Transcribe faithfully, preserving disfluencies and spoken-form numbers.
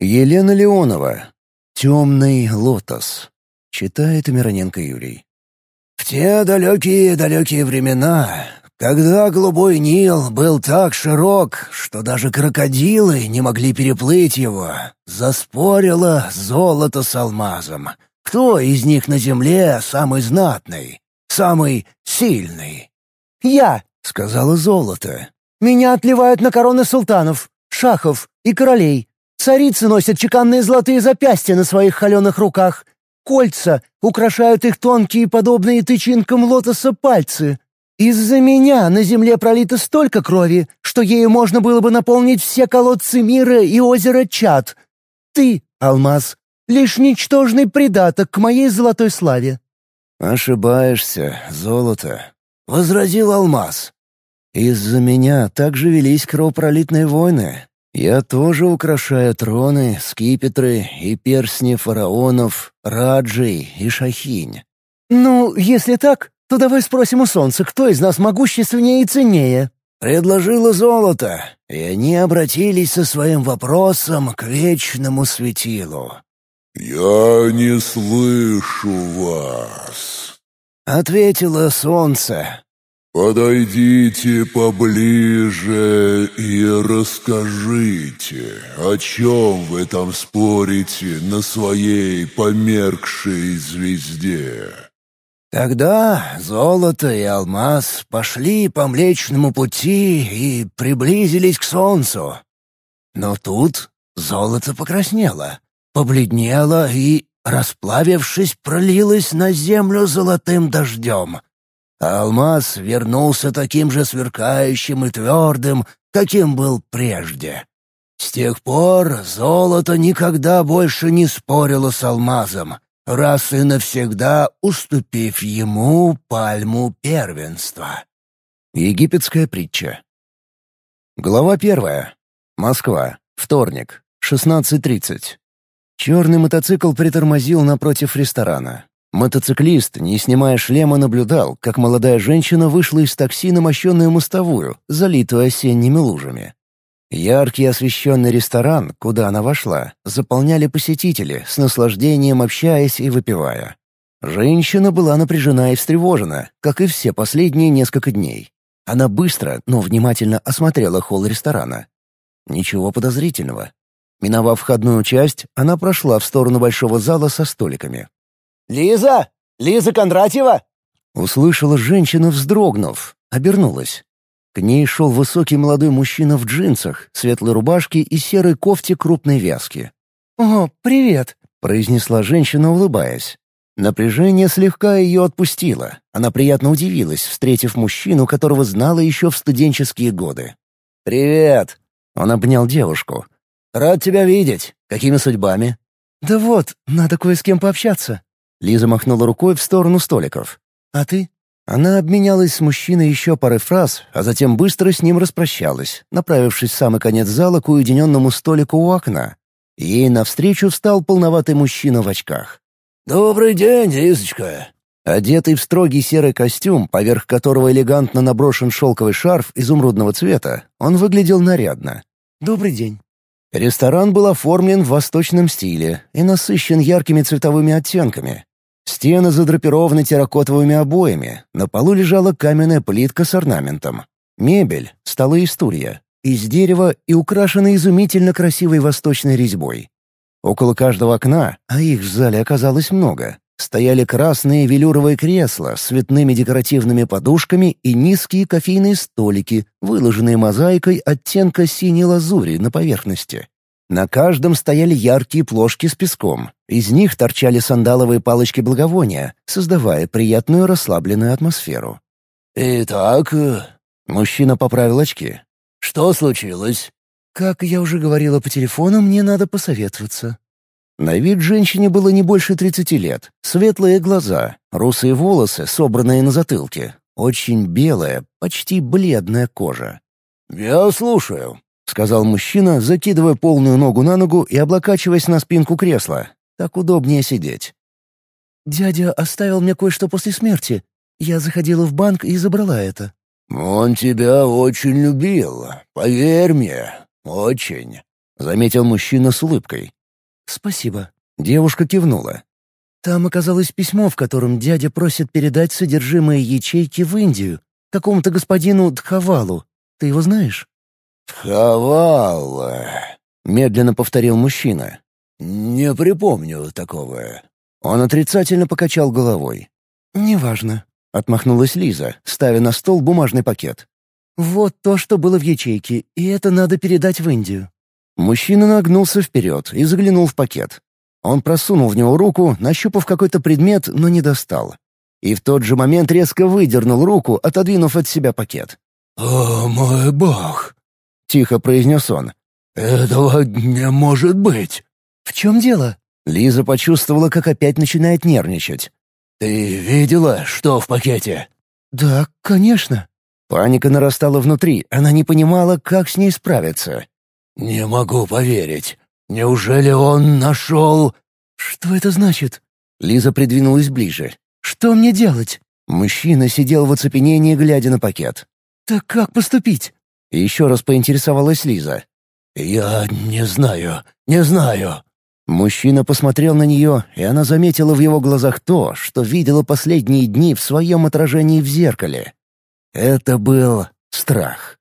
Елена Леонова. «Темный лотос». Читает Мироненко Юрий. В те далекие-далекие времена, когда голубой Нил был так широк, что даже крокодилы не могли переплыть его, заспорило золото с алмазом. Кто из них на земле самый знатный, самый сильный? «Я», — сказала золото. «Меня отливают на короны султанов, шахов и королей. Царицы носят чеканные золотые запястья на своих холеных руках. Кольца украшают их тонкие, подобные тычинкам лотоса пальцы. Из-за меня на земле пролито столько крови, что ею можно было бы наполнить все колодцы мира и озеро Чад. Ты, алмаз, лишь ничтожный придаток к моей золотой славе». «Ошибаешься, золото», — возразил алмаз. «Из-за меня также велись кровопролитные войны. Я тоже украшаю троны, скипетры и перстни фараонов, раджей и шахинь». «Ну, если так, то давай спросим у солнца, кто из нас могущественнее и ценнее», — предложило золото, и они обратились со своим вопросом к вечному светилу. «Я не слышу вас», — ответило солнце. «Подойдите поближе и расскажите, о чем вы там спорите на своей померкшей звезде». Тогда золото и алмаз пошли по Млечному пути и приблизились к солнцу. Но тут золото покраснело, побледнело и, расплавившись, пролилось на землю золотым дождем. А алмаз вернулся таким же сверкающим и твердым, каким был прежде. С тех пор золото никогда больше не спорило с алмазом, раз и навсегда уступив ему пальму первенства. Египетская притча. Глава первая. Москва. Вторник. шестнадцать тридцать. Черный мотоцикл притормозил напротив ресторана. Мотоциклист, не снимая шлема, наблюдал, как молодая женщина вышла из такси на мощенную мостовую, залитую осенними лужами. Яркий освещенный ресторан, куда она вошла, заполняли посетители, с наслаждением общаясь и выпивая. Женщина была напряжена и встревожена, как и все последние несколько дней. Она быстро, но внимательно осмотрела холл ресторана. Ничего подозрительного. Миновав входную часть, она прошла в сторону большого зала со столиками. «Лиза! Лиза Кондратьева!» Услышала женщина, вздрогнув, обернулась. К ней шел высокий молодой мужчина в джинсах, светлой рубашке и серой кофте крупной вязки. «О, привет!» — произнесла женщина, улыбаясь. Напряжение слегка ее отпустило. Она приятно удивилась, встретив мужчину, которого знала еще в студенческие годы. «Привет!» — он обнял девушку. «Рад тебя видеть. Какими судьбами?» «Да вот, надо кое с кем пообщаться». Лиза махнула рукой в сторону столиков. «А ты?» Она обменялась с мужчиной еще парой фраз, а затем быстро с ним распрощалась, направившись в самый конец зала к уединенному столику у окна. Ей навстречу встал полноватый мужчина в очках. «Добрый день, Лизочка!» Одетый в строгий серый костюм, поверх которого элегантно наброшен шелковый шарф изумрудного цвета, он выглядел нарядно. «Добрый день». Ресторан был оформлен в восточном стиле и насыщен яркими цветовыми оттенками. Стены задрапированы терракотовыми обоями, на полу лежала каменная плитка с орнаментом. Мебель, столы и стулья, из дерева и украшены изумительно красивой восточной резьбой. Около каждого окна, а их в зале оказалось много, стояли красные велюровые кресла с цветными декоративными подушками и низкие кофейные столики, выложенные мозаикой оттенка синей лазури на поверхности. На каждом стояли яркие плошки с песком. Из них торчали сандаловые палочки благовония, создавая приятную расслабленную атмосферу. «Итак...» — мужчина поправил очки. «Что случилось?» «Как я уже говорила по телефону, мне надо посоветоваться». На вид женщине было не больше тридцати лет. Светлые глаза, русые волосы, собранные на затылке. Очень белая, почти бледная кожа. «Я слушаю», — сказал мужчина, закидывая полную ногу на ногу и облокачиваясь на спинку кресла. Так удобнее сидеть. «Дядя оставил мне кое-что после смерти. Я заходила в банк и забрала это». «Он тебя очень любил, поверь мне, очень». — заметил мужчина с улыбкой. «Спасибо». Девушка кивнула. «Там оказалось письмо, в котором дядя просит передать содержимое ячейки в Индию, какому-то господину Дхавалу. Ты его знаешь?» «Дхавала», — медленно повторил мужчина. «Не припомню такого». Он отрицательно покачал головой. «Неважно», — отмахнулась Лиза, ставя на стол бумажный пакет. «Вот то, что было в ячейке, и это надо передать в Индию». Мужчина нагнулся вперед и заглянул в пакет. Он просунул в него руку, нащупав какой-то предмет, но не достал. И в тот же момент резко выдернул руку, отодвинув от себя пакет. «О, мой бог!» — тихо произнес он. «Этого не может быть!» «В чем дело?» Лиза почувствовала, как опять начинает нервничать. «Ты видела, что в пакете?» «Да, конечно». Паника нарастала внутри, она не понимала, как с ней справиться. «Не могу поверить. Неужели он нашел...» «Что это значит?» Лиза придвинулась ближе. «Что мне делать?» Мужчина сидел в оцепенении, глядя на пакет. «Так как поступить?» Еще раз поинтересовалась Лиза. «Я не знаю, не знаю». Мужчина посмотрел на нее, и она заметила в его глазах то, что видела последние дни в своем отражении в зеркале. Это был страх.